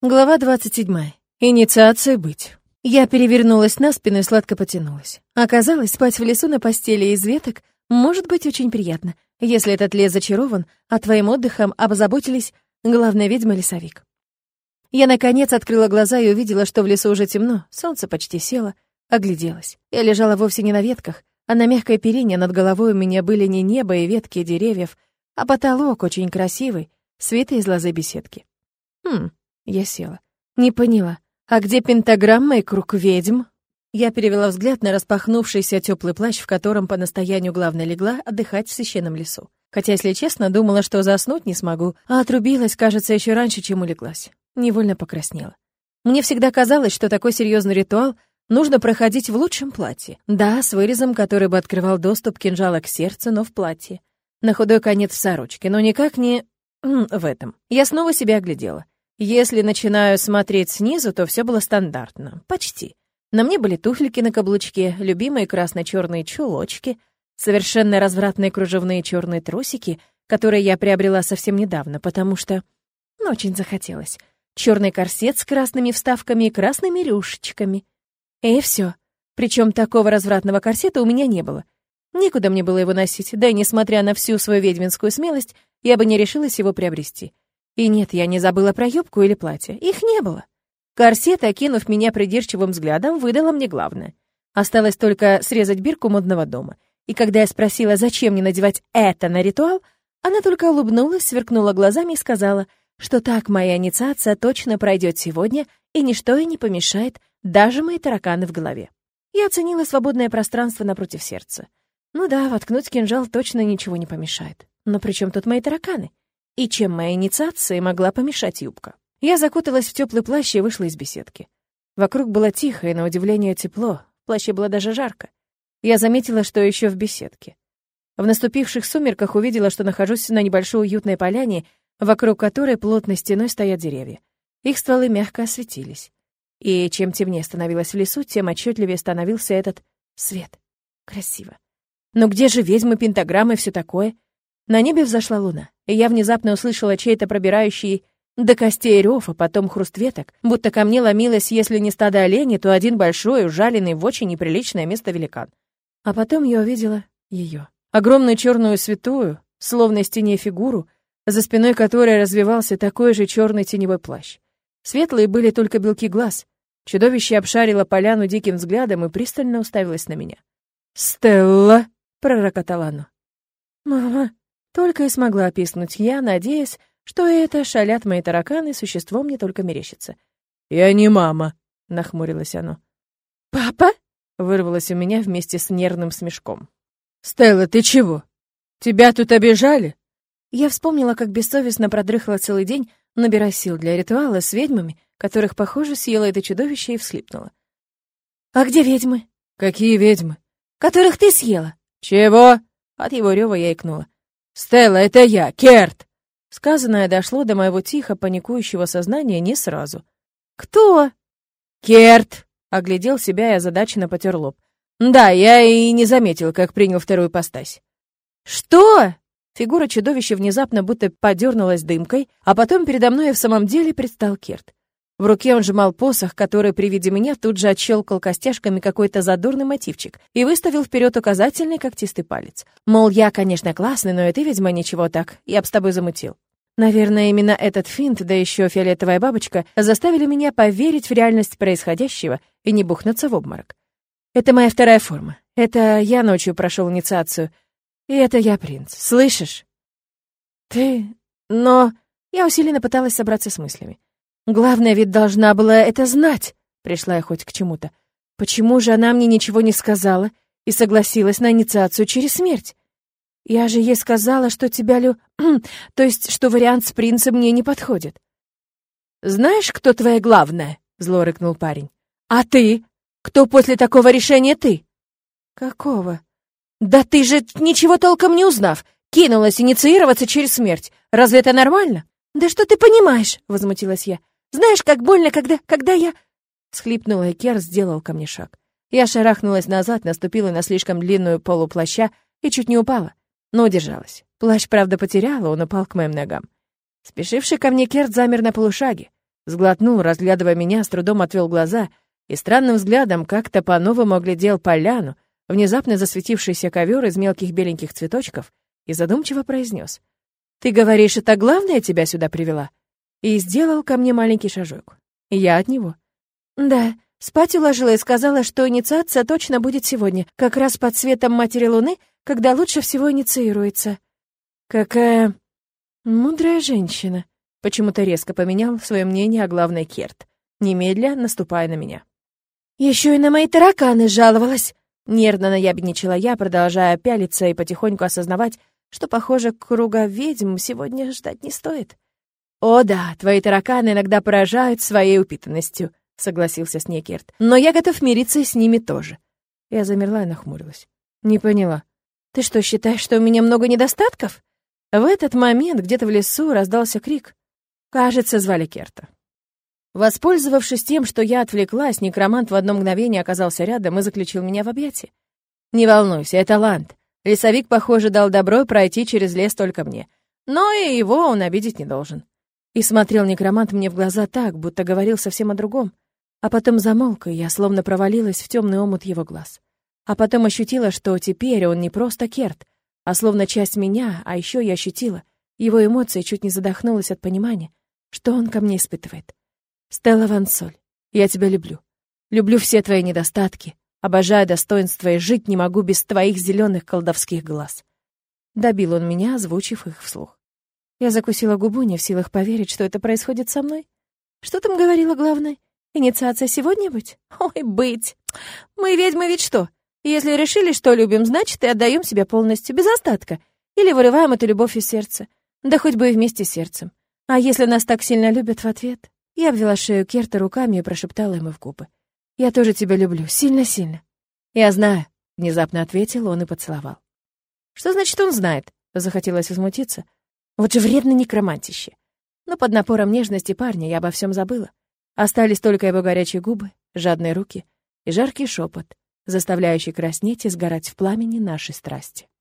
Глава 27. Инициация быть. Я перевернулась на спину и сладко потянулась. Оказалось, спать в лесу на постели из веток может быть очень приятно, если этот лес зачарован, а твоим отдыхом обозаботились главная ведьма-лесовик. Я, наконец, открыла глаза и увидела, что в лесу уже темно, солнце почти село, огляделась. Я лежала вовсе не на ветках, а на мягкой перине над головой у меня были не небо и ветки деревьев, а потолок очень красивый, свита из лозы беседки. Я села. Не поняла. А где пентаграмма и круг ведьм? Я перевела взгляд на распахнувшийся теплый плащ, в котором по настоянию главной легла отдыхать в священном лесу. Хотя, если честно, думала, что заснуть не смогу, а отрубилась, кажется, еще раньше, чем улеглась. Невольно покраснела. Мне всегда казалось, что такой серьезный ритуал нужно проходить в лучшем платье. Да, с вырезом, который бы открывал доступ кинжала к сердцу, но в платье. На худой конец в сорочке, но никак не в этом. Я снова себя оглядела. Если начинаю смотреть снизу, то все было стандартно. Почти. На мне были туфлики на каблучке, любимые красно-черные чулочки, совершенно развратные кружевные черные трусики, которые я приобрела совсем недавно, потому что очень захотелось. Черный корсет с красными вставками и красными рюшечками. И все. Причем такого развратного корсета у меня не было. Некуда мне было его носить, да и несмотря на всю свою ведьминскую смелость, я бы не решилась его приобрести. И нет, я не забыла про юбку или платье. Их не было. Корсет, окинув меня придирчивым взглядом, выдала мне главное. Осталось только срезать бирку модного дома. И когда я спросила, зачем мне надевать это на ритуал, она только улыбнулась, сверкнула глазами и сказала, что так моя инициация точно пройдет сегодня, и ничто ей не помешает, даже мои тараканы в голове. Я оценила свободное пространство напротив сердца. Ну да, воткнуть кинжал точно ничего не помешает. Но при чем тут мои тараканы? И чем моя инициация могла помешать юбка? Я закуталась в теплый плащ и вышла из беседки. Вокруг было тихо и, на удивление, тепло. В плаще было даже жарко. Я заметила, что еще в беседке. В наступивших сумерках увидела, что нахожусь на небольшой уютной поляне, вокруг которой плотной стеной стоят деревья. Их стволы мягко осветились. И чем темнее становилось в лесу, тем отчетливее становился этот свет. Красиво. Но где же ведьмы, пентаграммы и все такое? На небе взошла луна, и я внезапно услышала чей-то пробирающий до костей рев, а потом хруст веток, будто ко мне ломилось, если не стадо оленей, то один большой, ужаленный в очень неприличное место великан. А потом я увидела ее. Огромную черную святую, словно из теней фигуру, за спиной которой развивался такой же черный теневой плащ. Светлые были только белки глаз. Чудовище обшарило поляну диким взглядом и пристально уставилось на меня. «Стелла!» — пророкотала оно. «Мама!» — только и смогла описнуть я, надеясь, что это шалят мои тараканы, существо мне только мерещится. «Я не мама!» — нахмурилось оно. «Папа?» — вырвалось у меня вместе с нервным смешком. «Стелла, ты чего? Тебя тут обижали?» Я вспомнила, как бессовестно продрыхла целый день, набирая сил для ритуала с ведьмами, которых, похоже, съело это чудовище, и всхлипнула. «А где ведьмы?» «Какие ведьмы?» «Которых ты съела». «Чего?» От его рева я икнула. «Стелла, это я, Керт!» Сказанное дошло до моего тихо паникующего сознания не сразу. «Кто?» «Керт!» — оглядел себя и озадаченно потер лоб. «Да, я и не заметил, как принял вторую ипостась». «Что?» Фигура чудовища внезапно будто подернулась дымкой, а потом передо мной и в самом деле предстал Керт. В руке он сжимал посох, который при виде меня тут же отщелкал костяшками какой-то задорный мотивчик и выставил вперед указательный когтистый палец. Мол, я, конечно, классный, но и ты, ведьма, ничего так, я б с тобой замутил. Наверное, именно этот финт, да еще фиолетовая бабочка, заставили меня поверить в реальность происходящего и не бухнуться в обморок. Это моя вторая форма. Это я ночью прошел инициацию. И это я принц. Слышишь? Ты... Но... Я усиленно пыталась собраться с мыслями. Главное, ведь должна была это знать, пришла я хоть к чему-то. Почему же она мне ничего не сказала и согласилась на инициацию через смерть? Я же ей сказала, что тебя то есть, что вариант с принцем мне не подходит. «Знаешь, кто твоя главная?» — зло рыкнул парень. «А ты? Кто после такого решения ты?» «Какого?» «Да ты же, ничего толком не узнав, кинулась инициироваться через смерть. Разве это нормально?» «Да что ты понимаешь?» — возмутилась я. «Знаешь, как больно, когда я...» Схлипнула, и Кер сделал ко мне шаг. Я шарахнулась назад, наступила на слишком длинную полу плаща и чуть не упала, но удержалась. Плащ, правда, потеряла, он упал к моим ногам. Спешивший ко мне Керт замер на полушаге. Сглотнул, разглядывая меня, с трудом отвел глаза и странным взглядом как-то по-новому оглядел поляну, внезапно засветившийся ковер из мелких беленьких цветочков, и задумчиво произнес: «Ты говоришь, это главное тебя сюда привела?» И сделал ко мне маленький шажок. И я от него. «Да, спать уложила и сказала, что инициация точно будет сегодня, как раз под светом Матери Луны, когда лучше всего инициируется». «Какая мудрая женщина!» Почему-то резко поменял свое мнение о главной Керт, немедля наступая на меня. «Еще и на мои тараканы жаловалась!» Нервно наябедничала я, продолжая пялиться и потихоньку осознавать, что, похоже, круга ведьм сегодня ждать не стоит. «О да, твои тараканы иногда поражают своей упитанностью», — согласился с ней Керт. «Но я готов мириться с ними тоже». Я замерла и нахмурилась. «Не поняла. Ты что, считаешь, что у меня много недостатков?» В этот момент где-то в лесу раздался крик. Кажется, звали Керта. Воспользовавшись тем, что я отвлеклась, некромант в одно мгновение оказался рядом и заключил меня в объятия. «Не волнуйся, это Ланд. Лесовик, похоже, дал добро пройти через лес только мне. Но и его он обидеть не должен». И смотрел некромант мне в глаза так, будто говорил совсем о другом. А потом замолк, и я словно провалилась в темный омут его глаз. А потом ощутила, что теперь он не просто Керт, а словно часть меня, а еще я ощутила его эмоции, чуть не задохнулась от понимания, что он ко мне испытывает. «Стелла Ван Соль, я тебя люблю. Люблю все твои недостатки, обожаю достоинства и жить не могу без твоих зеленых колдовских глаз». Добил он меня, озвучив их вслух. Я закусила губу, не в силах поверить, что это происходит со мной. Что там говорила главная? Инициация сегодня быть? Ой, быть. Мы ведьмы ведь что? Если решили, что любим, значит, и отдаем себя полностью, без остатка. Или вырываем эту любовь из сердца. Да хоть бы и вместе с сердцем. А если нас так сильно любят в ответ? Я обвела шею Керта руками и прошептала ему в губы. «Я тоже тебя люблю, сильно-сильно». «Я знаю», — внезапно ответил он и поцеловал. «Что значит он знает?» — захотелось возмутиться. Вот же вредно некромантище. Но под напором нежности парня я обо всем забыла. Остались только его горячие губы, жадные руки и жаркий шепот, заставляющий краснеть и сгорать в пламени нашей страсти.